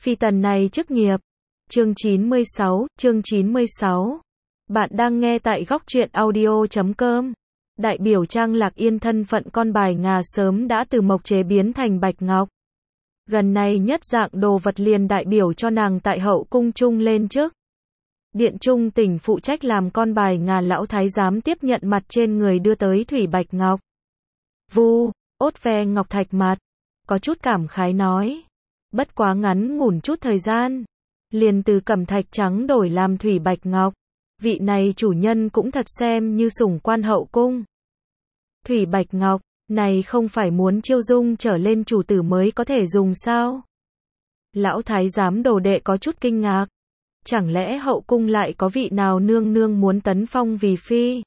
Phi tần này chức nghiệp. Chương 96. Bạn đang nghe tại góc truyện audio.com. Đại biểu Trang Lạc Yên thân phận con bài ngà sớm đã từ mộc chế biến thành bạch ngọc. Gần này nhất dạng đồ vật liền đại biểu cho nàng tại hậu cung trung lên chức. Điện trung tỉnh phụ trách làm con bài ngà lão thái giám tiếp nhận mặt trên người đưa tới thủy bạch ngọc. Vu, ốt ve ngọc thạch mặt. Có chút cảm khái nói. Bất quá ngắn ngủn chút thời gian. Liền từ cẩm thạch trắng đổi làm thủy bạch ngọc. Vị này chủ nhân cũng thật xem như sủng quan hậu cung. Thủy bạch ngọc, này không phải muốn chiêu dung trở lên chủ tử mới có thể dùng sao? Lão thái giám đồ đệ có chút kinh ngạc. Chẳng lẽ hậu cung lại có vị nào nương nương muốn tấn phong vì phi?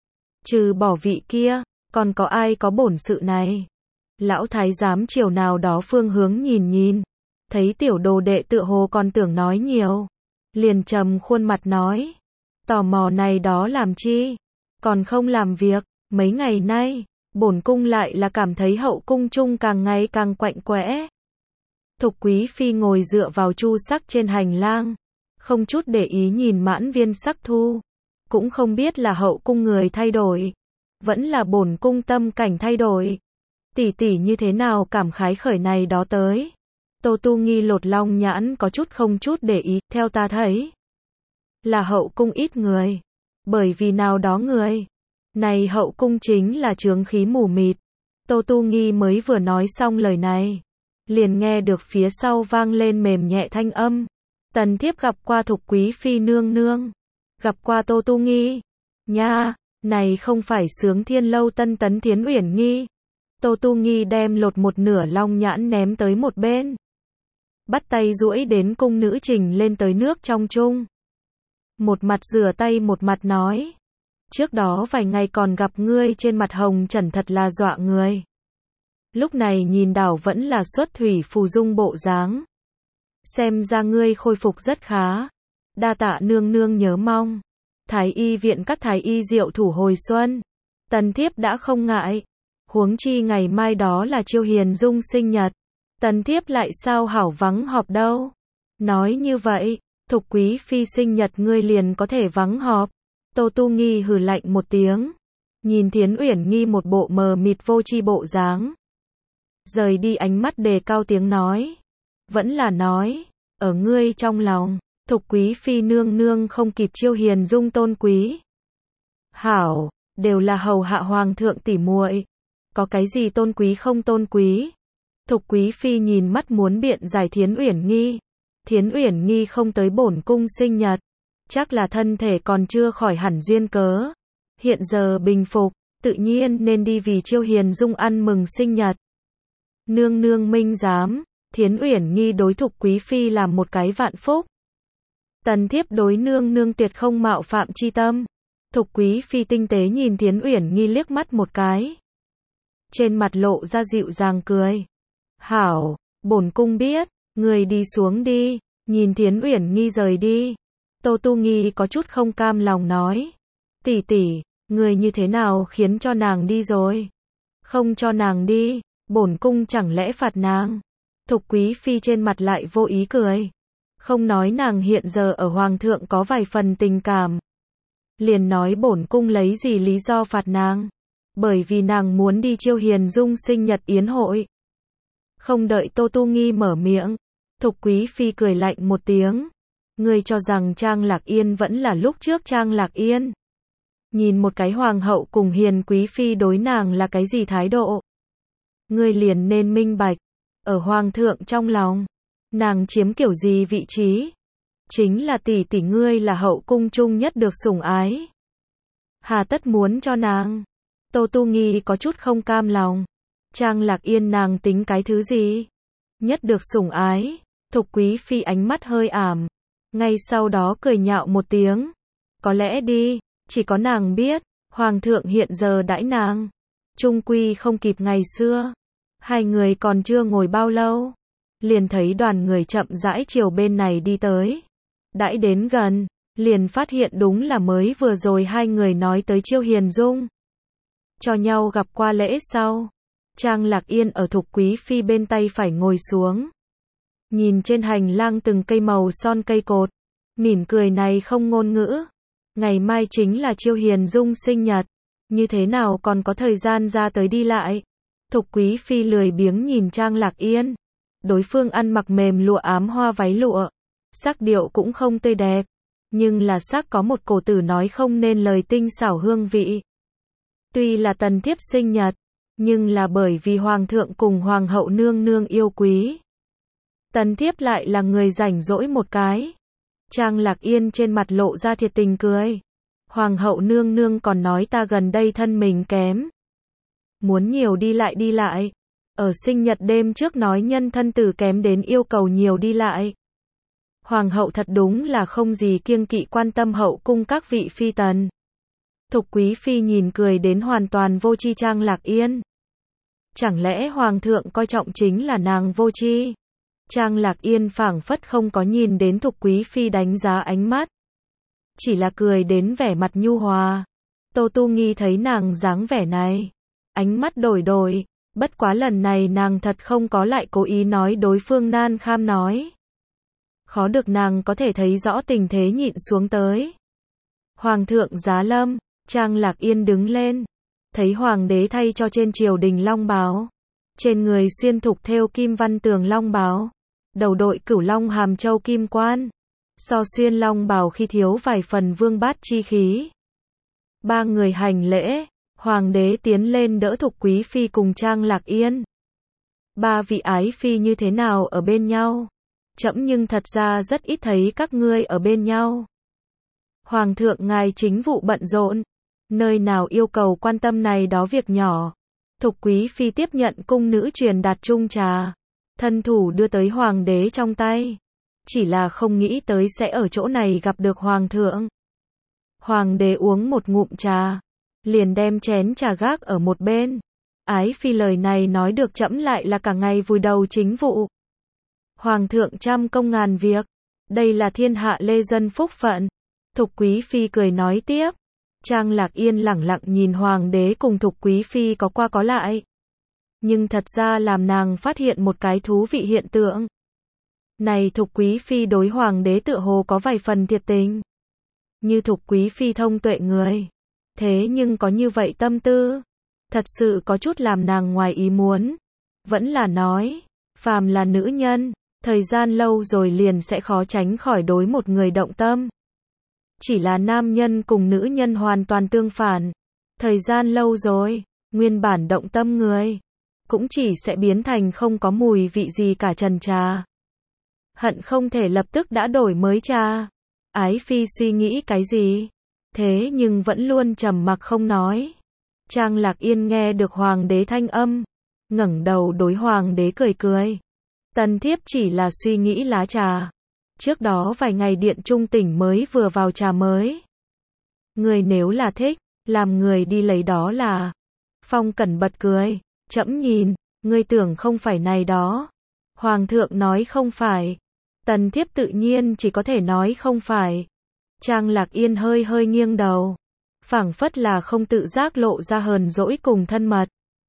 Trừ bỏ vị kia, còn có ai có bổn sự này? Lão thái giám chiều nào đó phương hướng nhìn, thấy tiểu đồ đệ tựa hồ còn tưởng nói nhiều, liền trầm khuôn mặt nói, tò mò này đó làm chi? Còn không làm việc, mấy ngày nay, bổn cung lại là cảm thấy hậu cung chung càng ngày càng quạnh quẽ. Thục quý phi ngồi dựa vào chu sắc trên hành lang, không chút để ý nhìn mãn viên sắc thu, cũng không biết là hậu cung người thay đổi, vẫn là bổn cung tâm cảnh thay đổi. Tỷ tỷ như thế nào cảm khái khởi này đó tới. Tô Tu Nghi lột long nhãn có chút không chút để ý, theo ta thấy là hậu cung ít người, bởi vì nào đó người. Này hậu cung chính là chướng khí mù mịt. Tô Tu Nghi mới vừa nói xong lời này, liền nghe được phía sau vang lên mềm nhẹ thanh âm. Tần thiếp gặp qua Thục quý phi nương nương. Gặp qua Tô Tu Nghi. Nha, này không phải Sướng Thiên Lâu Tân Tấn Thiến Uyển Nghi. Tô Tu Nghi đem lột một nửa long nhãn ném tới một bên. Bắt tay duỗi đến cung nữ trình lên tới nước trong chung. Một mặt rửa tay một mặt nói. Trước đó vài ngày còn gặp ngươi trên mặt hồng trần thật là dọa người. Lúc này nhìn đảo vẫn là xuất thủy phù dung bộ dáng. Xem ra ngươi khôi phục rất khá. Đa tạ nương nương nhớ mong. Thái y viện các thái y diệu thủ hồi xuân. Tần thiếp đã không ngại. Huống chi ngày mai đó là Chiêu Hiền Dung sinh nhật. Tần thiếp lại sao hảo vắng họp đâu. Nói như vậy, Thục quý phi sinh nhật ngươi liền có thể vắng họp. Tô Tu Nghi hừ lạnh một tiếng. Nhìn Thiến Uyển Nghi một bộ mờ mịt vô tri bộ dáng. Rời đi ánh mắt đề cao tiếng nói. Vẫn là nói, ở ngươi trong lòng, Thục quý phi nương nương không kịp Chiêu Hiền Dung tôn quý. Hảo, đều là hầu hạ hoàng thượng tỉ muội. Có cái gì tôn quý không tôn quý? Thục quý phi nhìn mắt muốn biện giải Thiến Uyển Nghi. Thiến Uyển Nghi không tới bổn cung sinh nhật. Chắc là thân thể còn chưa khỏi hẳn duyên cớ. Hiện giờ bình phục, tự nhiên nên đi vì Chiêu Hiền Dung ăn mừng sinh nhật. Nương nương minh giám, Thiến Uyển Nghi đối Thục quý phi làm một cái vạn phúc. Tần thiếp đối nương nương tuyệt không mạo phạm chi tâm. Thục quý phi tinh tế nhìn Thiến Uyển Nghi liếc mắt một cái. Trên mặt lộ ra dịu dàng cười. Hảo, bổn cung biết, người đi xuống đi. Nhìn Thiến Uyển Nghi rời đi. Tô Tu Nghi có chút không cam lòng nói. Tỷ tỷ, người như thế nào khiến cho nàng đi rồi? Không cho nàng đi, bổn cung chẳng lẽ phạt nàng? Thục quý phi trên mặt lại vô ý cười. Không nói nàng hiện giờ ở hoàng thượng có vài phần tình cảm. Liền nói bổn cung lấy gì lý do phạt nàng? Bởi vì nàng muốn đi Chiêu Hiền Dung sinh nhật yến hội. Không đợi Tô Tu Nghi mở miệng, Thục quý phi cười lạnh một tiếng. Ngươi cho rằng Trang Lạc Yên vẫn là lúc trước Trang Lạc Yên? Nhìn một cái hoàng hậu cùng hiền quý phi đối nàng là cái gì thái độ? Ngươi liền nên minh bạch, ở hoàng thượng trong lòng, nàng chiếm kiểu gì vị trí? Chính là tỷ tỷ ngươi là hậu cung chung nhất được sủng ái. Hà tất muốn cho nàng? Tô Tu Nghi có chút không cam lòng. Trang Lạc Yên nàng tính cái thứ gì? Nhất được sủng ái. Thục quý phi ánh mắt hơi ảm. Ngay sau đó cười nhạo một tiếng. Có lẽ đi, chỉ có nàng biết, hoàng thượng hiện giờ đãi nàng. Trung quy không kịp ngày xưa. Hai người còn chưa ngồi bao lâu. Liền thấy đoàn người chậm rãi chiều bên này đi tới. Đãi đến gần, liền phát hiện đúng là mới vừa rồi hai người nói tới Chiêu Hiền Dung. Cho nhau gặp qua lễ sau. Trang Lạc Yên ở Thục quý phi bên tay phải ngồi xuống. nhìn trên hành lang từng cây màu son cây cột, mỉm cười này không ngôn ngữ. Ngày mai chính là Chiêu Hiền Dung sinh nhật, như thế nào còn có thời gian ra tới đi lại. Thục Quý Phi lười biếng nhìn Trang Lạc Yên. Đối phương ăn mặc mềm lụa ám hoa váy lụa, sắc điệu cũng không tươi đẹp, nhưng là sắc có một cổ tử nói không nên lời tinh xảo hương vị. Tuy là tần thiếp sinh nhật, nhưng là bởi vì hoàng thượng cùng hoàng hậu nương nương yêu quý. Tần thiếp lại là người rảnh rỗi một cái. Trang Lạc Yên trên mặt lộ ra thiệt tình cười. Hoàng hậu nương nương còn nói ta gần đây thân mình kém, muốn nhiều đi lại. Ở sinh nhật đêm trước nói nhân thân tử kém đến yêu cầu nhiều đi lại. Hoàng hậu thật đúng là không gì kiêng kỵ quan tâm hậu cung các vị phi tần. Thục Quý Phi nhìn cười đến hoàn toàn vô tri Trang Lạc Yên. Chẳng lẽ hoàng thượng coi trọng chính là nàng vô tri? Trang Lạc Yên phảng phất không có nhìn đến Thục Quý Phi đánh giá ánh mắt, chỉ là cười đến vẻ mặt nhu hòa. Tô Tu Nghi thấy nàng dáng vẻ này, ánh mắt đổi, bất quá lần này nàng thật không có lại cố ý nói đối phương nan kham nói. Khó được nàng có thể thấy rõ tình thế nhịn xuống tới. Hoàng thượng giá lâm, Trang Lạc Yên đứng lên, thấy hoàng đế thay cho trên triều đình long bào, trên người xuyên thục thêu kim văn tường long bào, đầu đội cửu long hàm châu kim quan, so xuyên long bào khi thiếu vài phần vương bát chi khí. Ba người hành lễ, hoàng đế tiến lên đỡ Thục Quý Phi cùng Trang Lạc Yên. Ba vị ái phi như thế nào ở bên nhau? Trẫm nhưng thật ra rất ít thấy các ngươi ở bên nhau. Hoàng thượng ngài chính vụ bận rộn, nơi nào yêu cầu quan tâm này đó việc nhỏ. Thục Quý Phi tiếp nhận cung nữ truyền đạt chung trà, thân thủ đưa tới hoàng đế trong tay. Chỉ là không nghĩ tới sẽ ở chỗ này gặp được hoàng thượng. Hoàng đế uống một ngụm trà, liền đem chén trà gác ở một bên. Ái phi lời này nói được trẫm lại là cả ngày vùi đầu chính vụ. Hoàng thượng trăm công ngàn việc, đây là thiên hạ lê dân phúc phận. Thục Quý Phi cười nói tiếp. Trang Lạc Yên lẳng lặng nhìn hoàng đế cùng Thục Quý Phi có qua có lại. Nhưng thật ra làm nàng phát hiện một cái thú vị hiện tượng. Này Thục Quý Phi đối hoàng đế tựa hồ có vài phần thiệt tình. Như Thục Quý Phi thông tuệ người, thế nhưng có như vậy tâm tư, thật sự có chút làm nàng ngoài ý muốn. Vẫn là nói, phàm là nữ nhân, thời gian lâu rồi liền sẽ khó tránh khỏi đối một người động tâm. Chỉ là nam nhân cùng nữ nhân hoàn toàn tương phản. Thời gian lâu rồi, nguyên bản động tâm người, cũng chỉ sẽ biến thành không có mùi vị gì cả trần trà. Hận không thể lập tức đã đổi mới trà. Ái phi suy nghĩ cái gì? Thế nhưng vẫn luôn trầm mặc không nói. Trang Lạc Yên nghe được hoàng đế thanh âm, ngẩng đầu đối hoàng đế cười. Tần thiếp chỉ là suy nghĩ lá trà. Trước đó vài ngày điện trung tỉnh mới vừa vào trà mới. Người nếu là thích, làm người đi lấy đó là. Phong Cẩn bật cười, trẫm nhìn, ngươi tưởng không phải này đó. Hoàng thượng nói không phải. Tần thiếp tự nhiên chỉ có thể nói không phải. Trang Lạc Yên hơi nghiêng đầu, phảng phất là không tự giác lộ ra hờn dỗi cùng thân mật.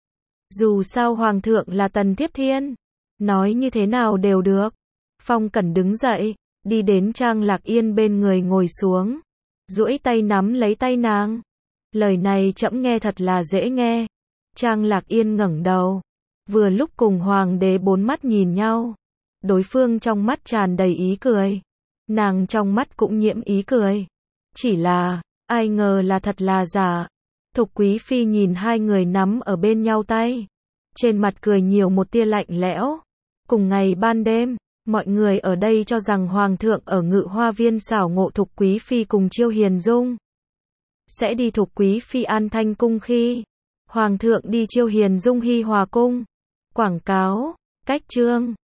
Dù sao hoàng thượng là tần thiếp thiên, nói như thế nào đều được. Phong Cẩn đứng dậy, đi đến Trang Lạc Yên bên người ngồi xuống, duỗi tay nắm lấy tay nàng. Lời này trẫm nghe thật là dễ nghe. Trang Lạc Yên ngẩng đầu, vừa lúc cùng hoàng đế bốn mắt nhìn nhau. Đối phương trong mắt tràn đầy ý cười, nàng trong mắt cũng nhiễm ý cười. Chỉ là, ai ngờ là thật là giả. Thục Quý Phi nhìn hai người nắm ở bên nhau tay, trên mặt cười nhiều một tia lạnh lẽo. Cùng ngày ban đêm, mọi người ở đây cho rằng hoàng thượng ở Ngự Hoa Viên xảo ngộ Thục Quý Phi cùng Chiêu Hiền Dung. Sẽ đi Thục Quý Phi An Thanh cung khi hoàng thượng đi Chiêu Hiền Dung Hi Hòa cung. Quảng cáo, cách chương